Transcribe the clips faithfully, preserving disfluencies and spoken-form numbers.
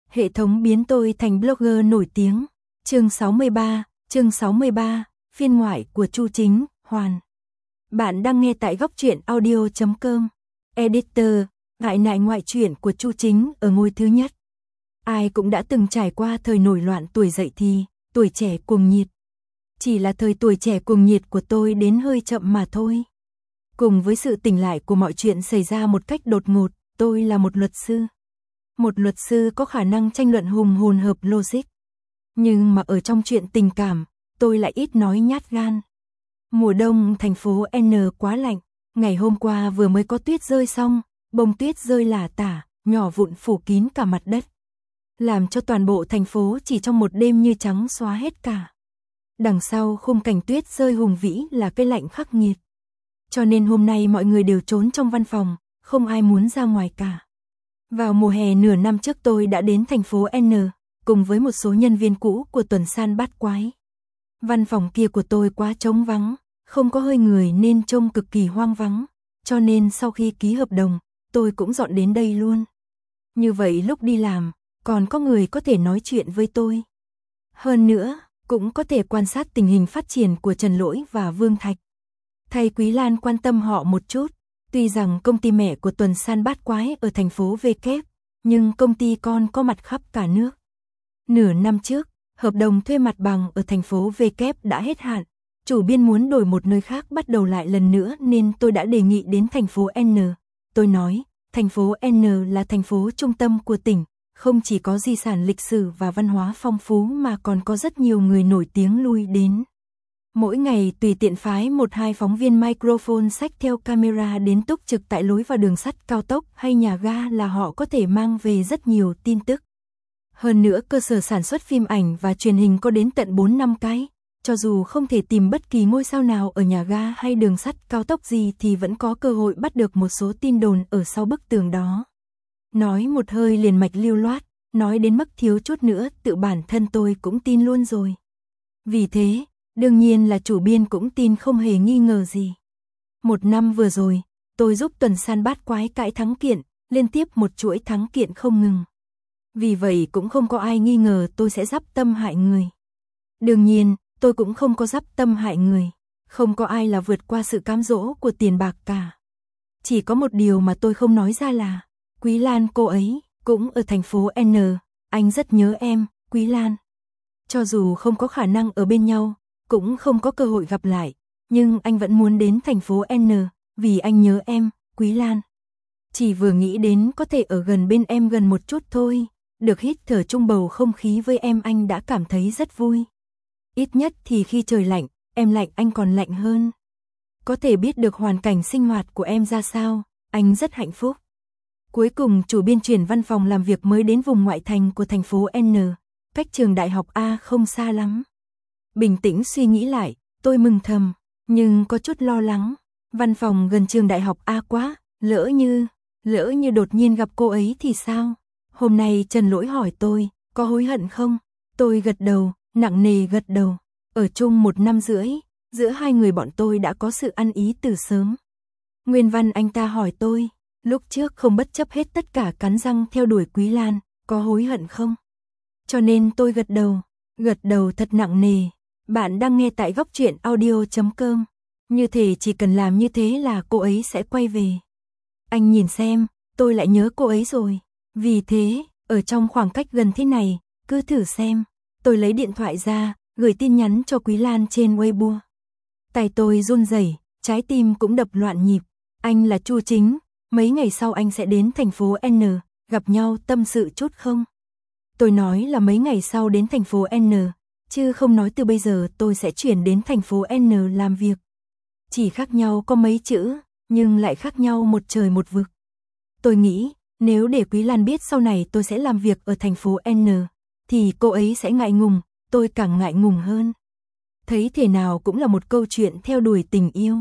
Hệ thống biến tôi thành blogger nổi tiếng. Chương sáu mươi ba, chương sáu mươi ba, phiên ngoại của Chu Chính, Hoàn. Bạn đang nghe tại góc truyện audio chấm com. Editor, ngại nại ngoại truyện của Chu Chính ở ngôi thứ nhất. Ai cũng đã từng trải qua thời nổi loạn tuổi dậy thì, tuổi trẻ cuồng nhiệt. Chỉ là thời tuổi trẻ cuồng nhiệt của tôi đến hơi chậm mà thôi. Cùng với sự tỉnh lại của mọi chuyện xảy ra một cách đột ngột, tôi là một luật sư. Một luật sư có khả năng tranh luận hùng hồn hợp logic. Nhưng mà ở trong chuyện tình cảm, tôi lại ít nói nhát gan. Mùa đông thành phố N quá lạnh, ngày hôm qua vừa mới có tuyết rơi xong, bông tuyết rơi lả tả, nhỏ vụn phủ kín cả mặt đất. Làm cho toàn bộ thành phố chỉ trong một đêm như trắng xóa hết cả. Đằng sau khung cảnh tuyết rơi hùng vĩ là cái lạnh khắc nghiệt. Cho nên hôm nay mọi người đều trốn trong văn phòng, không ai muốn ra ngoài cả. Vào mùa hè nửa năm trước tôi đã đến thành phố N, cùng với một số nhân viên cũ của tuần san bát quái. Văn phòng kia của tôi quá trống vắng, không có hơi người nên trông cực kỳ hoang vắng, cho nên sau khi ký hợp đồng, tôi cũng dọn đến đây luôn. Như vậy lúc đi làm, còn có người có thể nói chuyện với tôi. Hơn nữa, cũng có thể quan sát tình hình phát triển của Trần Lỗi và Vương Thạch. Thầy Quý Lan quan tâm họ một chút. Tuy rằng công ty mẹ của tuần san bát quái ở thành phố V kép, nhưng công ty con có mặt khắp cả nước. Nửa năm trước, hợp đồng thuê mặt bằng ở thành phố V kép đã hết hạn. Chủ biên muốn đổi một nơi khác bắt đầu lại lần nữa nên tôi đã đề nghị đến thành phố N. Tôi nói, thành phố N là thành phố trung tâm của tỉnh, không chỉ có di sản lịch sử và văn hóa phong phú mà còn có rất nhiều người nổi tiếng lui đến. Mỗi ngày tùy tiện phái một hai phóng viên microphone xách theo camera đến túc trực tại lối vào đường sắt cao tốc hay nhà ga là họ có thể mang về rất nhiều tin tức. Hơn nữa cơ sở sản xuất phim ảnh và truyền hình có đến tận bốn năm cái, cho dù không thể tìm bất kỳ ngôi sao nào ở nhà ga hay đường sắt cao tốc gì thì vẫn có cơ hội bắt được một số tin đồn ở sau bức tường đó. Nói một hơi liền mạch lưu loát, nói đến mức thiếu chút nữa tự bản thân tôi cũng tin luôn rồi. Vì thế, đương nhiên là chủ biên cũng tin không hề nghi ngờ gì. Một năm vừa rồi, tôi giúp tuần san bát quái cãi thắng kiện, liên tiếp một chuỗi thắng kiện không ngừng. Vì vậy cũng không có ai nghi ngờ tôi sẽ dắp tâm hại người. Đương nhiên, tôi cũng không có dắp tâm hại người. Không có ai là vượt qua sự cám dỗ của tiền bạc cả. Chỉ có một điều mà tôi không nói ra là, Quý Lan cô ấy, cũng ở thành phố N, anh rất nhớ em, Quý Lan. Cho dù không có khả năng ở bên nhau, cũng không có cơ hội gặp lại, nhưng anh vẫn muốn đến thành phố N, vì anh nhớ em, Quý Lan. Chỉ vừa nghĩ đến có thể ở gần bên em gần một chút thôi, được hít thở chung bầu không khí với em anh đã cảm thấy rất vui. Ít nhất thì khi trời lạnh, em lạnh anh còn lạnh hơn. Có thể biết được hoàn cảnh sinh hoạt của em ra sao, anh rất hạnh phúc. Cuối cùng chủ biên chuyển văn phòng làm việc mới đến vùng ngoại thành của thành phố N, cách trường đại học A không xa lắm. Bình tĩnh suy nghĩ lại, tôi mừng thầm, nhưng có chút lo lắng. Văn phòng gần trường đại học A quá, lỡ như, lỡ như đột nhiên gặp cô ấy thì sao? Hôm nay Trần Lỗi hỏi tôi, có hối hận không? Tôi gật đầu, nặng nề gật đầu. Ở chung một năm rưỡi, giữa hai người bọn tôi đã có sự ăn ý từ sớm. Nguyên văn anh ta hỏi tôi, lúc trước không bất chấp hết tất cả cắn răng theo đuổi Quý Lan, có hối hận không? Cho nên tôi gật đầu, gật đầu thật nặng nề. Bạn đang nghe tại góc truyện audio chấm com. Như thể chỉ cần làm như thế là cô ấy sẽ quay về. Anh nhìn xem, tôi lại nhớ cô ấy rồi. Vì thế, ở trong khoảng cách gần thế này, cứ thử xem. Tôi lấy điện thoại ra, gửi tin nhắn cho Quý Lan trên Weibo. Tay tôi run rẩy, trái tim cũng đập loạn nhịp. Anh là Chu Chính, mấy ngày sau anh sẽ đến thành phố N, gặp nhau tâm sự chút không? Tôi nói là mấy ngày sau đến thành phố N, chứ không nói từ bây giờ tôi sẽ chuyển đến thành phố N làm việc. Chỉ khác nhau có mấy chữ, nhưng lại khác nhau một trời một vực. Tôi nghĩ, nếu để Quý Lan biết sau này tôi sẽ làm việc ở thành phố N, thì cô ấy sẽ ngại ngùng, tôi càng ngại ngùng hơn. Thấy thế nào cũng là một câu chuyện theo đuổi tình yêu.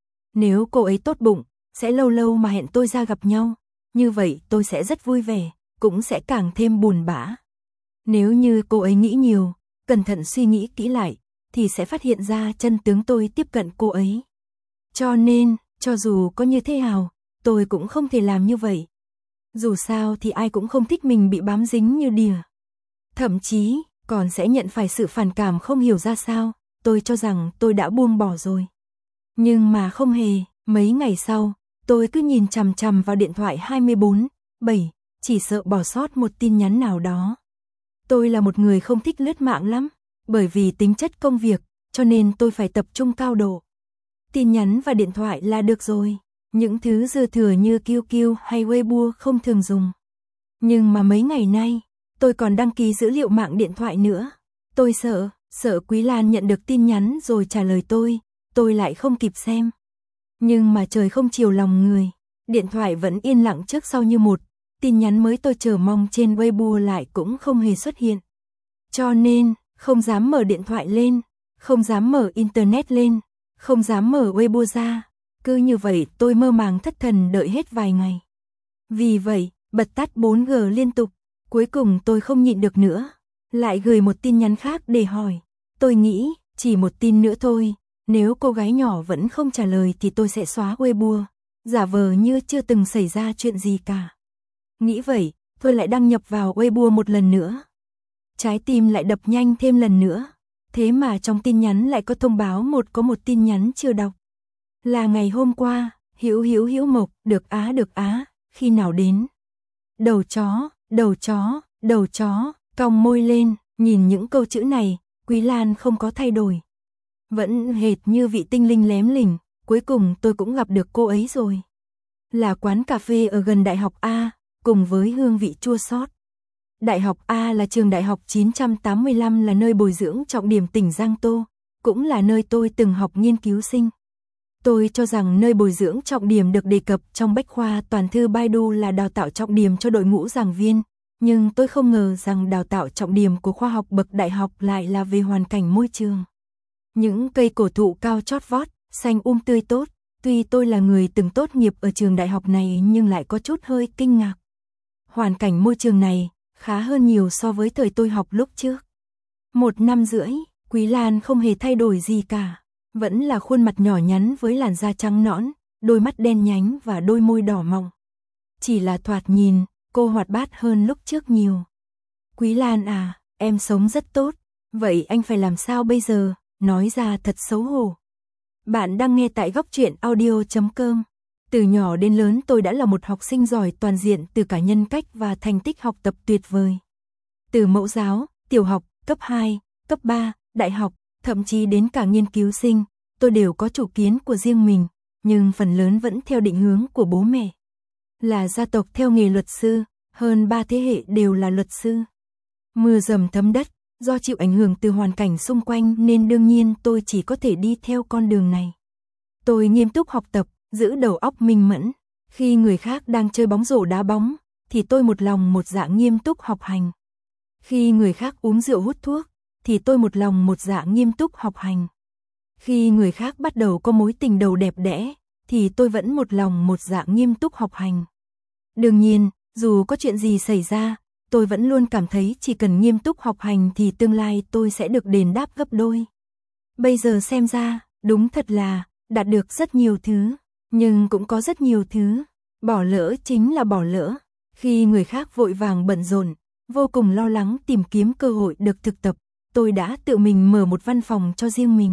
Nếu cô ấy tốt bụng, sẽ lâu lâu mà hẹn tôi ra gặp nhau, như vậy tôi sẽ rất vui vẻ, cũng sẽ càng thêm buồn bã. Nếu như cô ấy nghĩ nhiều, cẩn thận suy nghĩ kỹ lại, thì sẽ phát hiện ra chân tướng tôi tiếp cận cô ấy. Cho nên, cho dù có như thế nào, tôi cũng không thể làm như vậy. Dù sao thì ai cũng không thích mình bị bám dính như đỉa. Thậm chí, còn sẽ nhận phải sự phản cảm không hiểu ra sao, tôi cho rằng tôi đã buông bỏ rồi. Nhưng mà không hề, mấy ngày sau, tôi cứ nhìn chằm chằm vào điện thoại hai mươi bốn bảy, chỉ sợ bỏ sót một tin nhắn nào đó. Tôi là một người không thích lướt mạng lắm, bởi vì tính chất công việc, cho nên tôi phải tập trung cao độ. Tin nhắn và điện thoại là được rồi, những thứ dư thừa như quy quy hay Weibo không thường dùng. Nhưng mà mấy ngày nay, tôi còn đăng ký dữ liệu mạng điện thoại nữa. Tôi sợ, sợ Quý Lan nhận được tin nhắn rồi trả lời tôi, tôi lại không kịp xem. Nhưng mà trời không chiều lòng người, điện thoại vẫn yên lặng trước sau như một, tin nhắn mới tôi chờ mong trên Weibo lại cũng không hề xuất hiện. Cho nên, không dám mở điện thoại lên, không dám mở internet lên, không dám mở Weibo ra. Cứ như vậy tôi mơ màng thất thần đợi hết vài ngày. Vì vậy, bật tắt bốn G liên tục, cuối cùng tôi không nhịn được nữa. Lại gửi một tin nhắn khác để hỏi. Tôi nghĩ, chỉ một tin nữa thôi, nếu cô gái nhỏ vẫn không trả lời thì tôi sẽ xóa Weibo, giả vờ như chưa từng xảy ra chuyện gì cả. Nghĩ vậy, tôi lại đăng nhập vào Weibo một lần nữa. Trái tim lại đập nhanh thêm lần nữa. Thế mà trong tin nhắn lại có thông báo một có một tin nhắn chưa đọc. Là ngày hôm qua, Hữu Hữu Hữu Mộc, được á được á, khi nào đến? Đầu chó, đầu chó, đầu chó, cong môi lên, nhìn những câu chữ này, Quý Lan không có thay đổi. Vẫn hệt như vị tinh linh lém lỉnh, cuối cùng tôi cũng gặp được cô ấy rồi. Là quán cà phê ở gần Đại học A, cùng với hương vị chua xót. Đại học A là trường đại học chín trăm tám mươi lăm, là nơi bồi dưỡng trọng điểm tỉnh Giang Tô, cũng là nơi tôi từng học nghiên cứu sinh. Tôi cho rằng nơi bồi dưỡng trọng điểm được đề cập trong bách khoa toàn thư Baidu là đào tạo trọng điểm cho đội ngũ giảng viên, nhưng tôi không ngờ rằng đào tạo trọng điểm của khoa học bậc đại học lại là về hoàn cảnh môi trường. Những cây cổ thụ cao chót vót, xanh um tươi tốt, tuy tôi là người từng tốt nghiệp ở trường đại học này nhưng lại có chút hơi kinh ngạc. Hoàn cảnh môi trường này khá hơn nhiều so với thời tôi học lúc trước. Một năm rưỡi, Quý Lan không hề thay đổi gì cả. Vẫn là khuôn mặt nhỏ nhắn với làn da trắng nõn, đôi mắt đen nhánh và đôi môi đỏ mọng. Chỉ là thoạt nhìn, cô hoạt bát hơn lúc trước nhiều. Quý Lan à, em sống rất tốt, vậy anh phải làm sao bây giờ, nói ra thật xấu hổ. Bạn đang nghe tại góc truyện audio chấm com. Từ nhỏ đến lớn tôi đã là một học sinh giỏi toàn diện từ cả nhân cách và thành tích học tập tuyệt vời. Từ mẫu giáo, tiểu học, cấp hai, cấp ba, đại học, thậm chí đến cả nghiên cứu sinh, tôi đều có chủ kiến của riêng mình, nhưng phần lớn vẫn theo định hướng của bố mẹ. Là gia tộc theo nghề luật sư, hơn ba thế hệ đều là luật sư. Mưa dầm thấm đất, do chịu ảnh hưởng từ hoàn cảnh xung quanh nên đương nhiên tôi chỉ có thể đi theo con đường này. Tôi nghiêm túc học tập, giữ đầu óc minh mẫn. Khi người khác đang chơi bóng rổ đá bóng, thì tôi một lòng một dạ nghiêm túc học hành. Khi người khác uống rượu hút thuốc, thì tôi một lòng một dạ nghiêm túc học hành. Khi người khác bắt đầu có mối tình đầu đẹp đẽ, thì tôi vẫn một lòng một dạ nghiêm túc học hành. Đương nhiên, dù có chuyện gì xảy ra, tôi vẫn luôn cảm thấy chỉ cần nghiêm túc học hành thì tương lai tôi sẽ được đền đáp gấp đôi. Bây giờ xem ra, đúng thật là, đạt được rất nhiều thứ, nhưng cũng có rất nhiều thứ, bỏ lỡ chính là bỏ lỡ. Khi người khác vội vàng bận rộn, vô cùng lo lắng tìm kiếm cơ hội được thực tập, tôi đã tự mình mở một văn phòng cho riêng mình.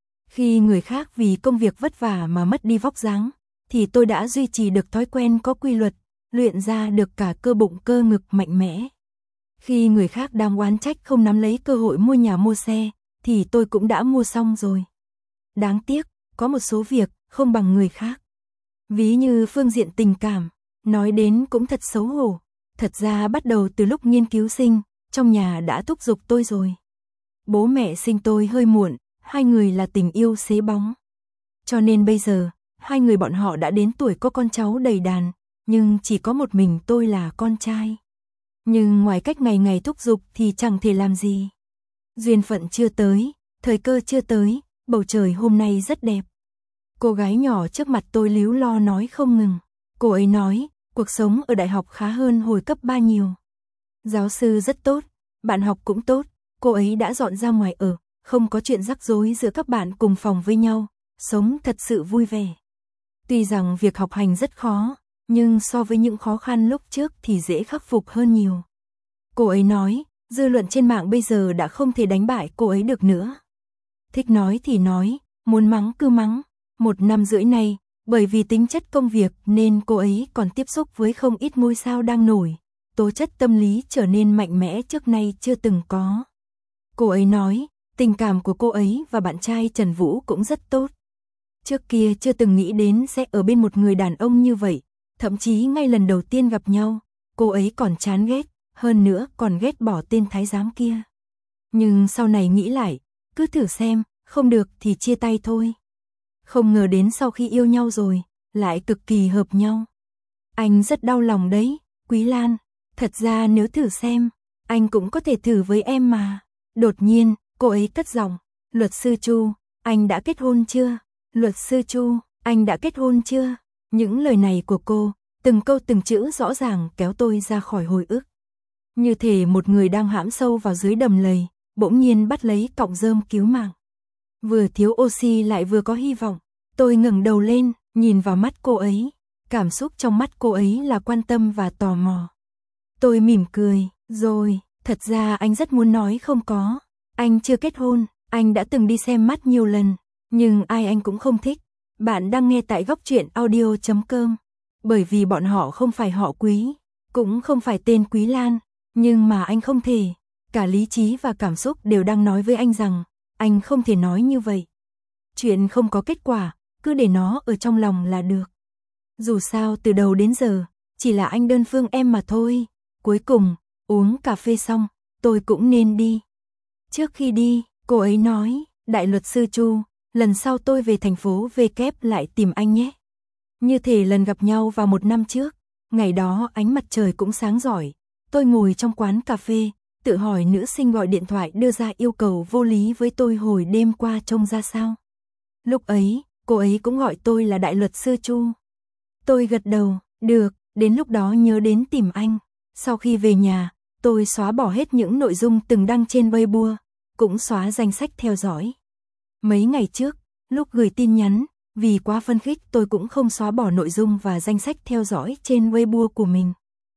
Khi người khác vì công việc vất vả mà mất đi vóc dáng, thì tôi đã duy trì được thói quen có quy luật, luyện ra được cả cơ bụng cơ ngực mạnh mẽ. Khi người khác đang oán trách không nắm lấy cơ hội mua nhà mua xe, thì tôi cũng đã mua xong rồi. Đáng tiếc, có một số việc không bằng người khác. Ví như phương diện tình cảm, nói đến cũng thật xấu hổ. Thật ra bắt đầu từ lúc nghiên cứu sinh, trong nhà đã thúc giục tôi rồi. Bố mẹ sinh tôi hơi muộn, hai người là tình yêu xế bóng. Cho nên bây giờ, hai người bọn họ đã đến tuổi có con cháu đầy đàn, nhưng chỉ có một mình tôi là con trai. Nhưng ngoài cách ngày ngày thúc giục thì chẳng thể làm gì. Duyên phận chưa tới, thời cơ chưa tới, bầu trời hôm nay rất đẹp. Cô gái nhỏ trước mặt tôi líu lo nói không ngừng. Cô ấy nói, cuộc sống ở đại học khá hơn hồi cấp ba nhiều. Giáo sư rất tốt, bạn học cũng tốt, cô ấy đã dọn ra ngoài ở, không có chuyện rắc rối giữa các bạn cùng phòng với nhau, sống thật sự vui vẻ. Tuy rằng việc học hành rất khó, nhưng so với những khó khăn lúc trước thì dễ khắc phục hơn nhiều. Cô ấy nói, dư luận trên mạng bây giờ đã không thể đánh bại cô ấy được nữa. Thích nói thì nói, muốn mắng cứ mắng. Một năm rưỡi nay, bởi vì tính chất công việc nên cô ấy còn tiếp xúc với không ít ngôi sao đang nổi. Tố chất tâm lý trở nên mạnh mẽ trước nay chưa từng có. Cô ấy nói, tình cảm của cô ấy và bạn trai Trần Vũ cũng rất tốt. Trước kia chưa từng nghĩ đến sẽ ở bên một người đàn ông như vậy, thậm chí ngay lần đầu tiên gặp nhau, cô ấy còn chán ghét, hơn nữa còn ghét bỏ tên thái giám kia. Nhưng sau này nghĩ lại, cứ thử xem, không được thì chia tay thôi. Không ngờ đến sau khi yêu nhau rồi, lại cực kỳ hợp nhau. Anh rất đau lòng đấy, Quý Lan. Thật ra nếu thử xem, anh cũng có thể thử với em mà. Đột nhiên, cô ấy cất giọng, luật sư Chu, anh đã kết hôn chưa? Luật sư Chu, anh đã kết hôn chưa? Những lời này của cô, từng câu từng chữ rõ ràng kéo tôi ra khỏi hồi ức. Như thể một người đang hãm sâu vào dưới đầm lầy, bỗng nhiên bắt lấy cọng rơm cứu mạng. Vừa thiếu oxy lại vừa có hy vọng. Tôi ngẩng đầu lên, nhìn vào mắt cô ấy. Cảm xúc trong mắt cô ấy là quan tâm và tò mò. Tôi mỉm cười, rồi, thật ra anh rất muốn nói không có. Anh chưa kết hôn, anh đã từng đi xem mắt nhiều lần, nhưng ai anh cũng không thích. Bạn đang nghe tại góc truyện audio chấm com. Bởi vì bọn họ không phải họ Quý, cũng không phải tên Quý Lan, nhưng mà anh không thể. Cả lý trí và cảm xúc đều đang nói với anh rằng, anh không thể nói như vậy. Chuyện không có kết quả, cứ để nó ở trong lòng là được. Dù sao từ đầu đến giờ, chỉ là anh đơn phương em mà thôi. Cuối cùng, uống cà phê xong, tôi cũng nên đi. Trước khi đi, cô ấy nói, đại luật sư Chu, lần sau tôi về thành phố V kép lại tìm anh nhé. Như thể lần gặp nhau vào một năm trước, ngày đó ánh mặt trời cũng sáng rọi. Tôi ngồi trong quán cà phê, tự hỏi nữ sinh gọi điện thoại đưa ra yêu cầu vô lý với tôi hồi đêm qua trông ra sao. Lúc ấy, cô ấy cũng gọi tôi là đại luật sư Chu. Tôi gật đầu, được, đến lúc đó nhớ đến tìm anh. Sau khi về nhà, tôi xóa bỏ hết những nội dung từng đăng trên Weibo, cũng xóa danh sách theo dõi. Mấy ngày trước, lúc gửi tin nhắn, vì quá phấn khích tôi cũng không xóa bỏ nội dung và danh sách theo dõi trên Weibo của mình.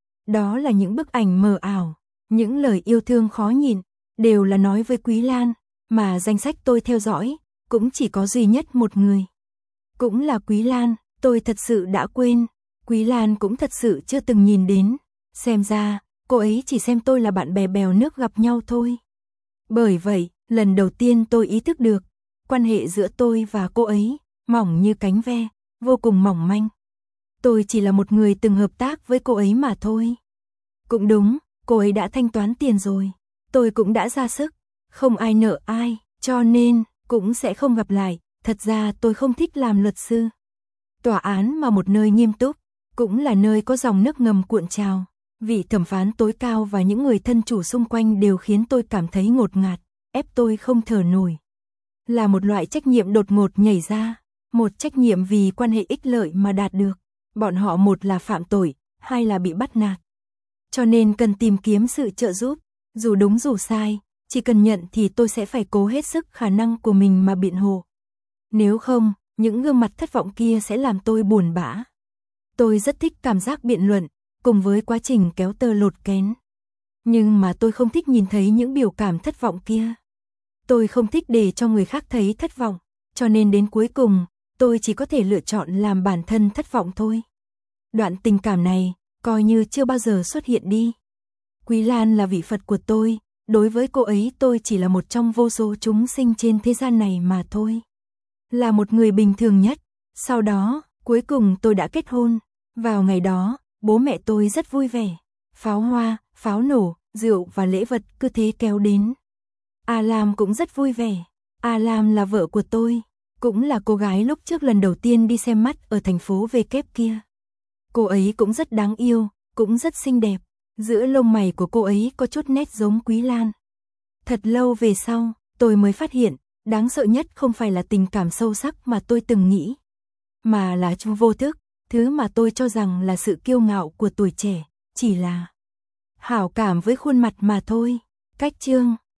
Đó là những bức ảnh mờ ảo, những lời yêu thương khó nhịn, đều là nói với Quý Lan, mà danh sách tôi theo dõi, cũng chỉ có duy nhất một người. Cũng là Quý Lan, tôi thật sự đã quên, Quý Lan cũng thật sự chưa từng nhìn đến, xem ra, cô ấy chỉ xem tôi là bạn bè bèo nước gặp nhau thôi. Bởi vậy, lần đầu tiên tôi ý thức được, quan hệ giữa tôi và cô ấy, mỏng như cánh ve, vô cùng mỏng manh. Tôi chỉ là một người từng hợp tác với cô ấy mà thôi. Cũng đúng, cô ấy đã thanh toán tiền rồi, tôi cũng đã ra sức, không ai nợ ai, cho nên, cũng sẽ không gặp lại, thật ra tôi không thích làm luật sư. Tòa án mà một nơi nghiêm túc, cũng là nơi có dòng nước ngầm cuộn trào, vị thẩm phán tối cao và những người thân chủ xung quanh đều khiến tôi cảm thấy ngột ngạt, ép tôi không thở nổi. Là một loại trách nhiệm đột ngột nhảy ra, một trách nhiệm vì quan hệ ích lợi mà đạt được. Bọn họ một là phạm tội, hai là bị bắt nạt. Cho nên cần tìm kiếm sự trợ giúp, dù đúng dù sai, chỉ cần nhận thì tôi sẽ phải cố hết sức khả năng của mình mà biện hộ. Nếu không, những gương mặt thất vọng kia sẽ làm tôi buồn bã. Tôi rất thích cảm giác biện luận, cùng với quá trình kéo tơ lột kén. Nhưng mà tôi không thích nhìn thấy những biểu cảm thất vọng kia. Tôi không thích để cho người khác thấy thất vọng, cho nên đến cuối cùng, tôi chỉ có thể lựa chọn làm bản thân thất vọng thôi. Đoạn tình cảm này, coi như chưa bao giờ xuất hiện đi. Quý Lan là vị Phật của tôi, đối với cô ấy tôi chỉ là một trong vô số chúng sinh trên thế gian này mà thôi. Là một người bình thường nhất. Sau đó, cuối cùng tôi đã kết hôn. Vào ngày đó, bố mẹ tôi rất vui vẻ. Pháo hoa, pháo nổ, rượu và lễ vật cứ thế kéo đến. A Lam cũng rất vui vẻ. A Lam là vợ của tôi, cũng là cô gái lúc trước lần đầu tiên đi xem mắt ở thành phố V kép kia. Cô ấy cũng rất đáng yêu, cũng rất xinh đẹp. Giữa lông mày của cô ấy có chút nét giống Quý Lan. Thật lâu về sau, tôi mới phát hiện, đáng sợ nhất không phải là tình cảm sâu sắc mà tôi từng nghĩ, mà là trong vô thức, thứ mà tôi cho rằng là sự kiêu ngạo của tuổi trẻ, chỉ là hảo cảm với khuôn mặt mà thôi. Cách chương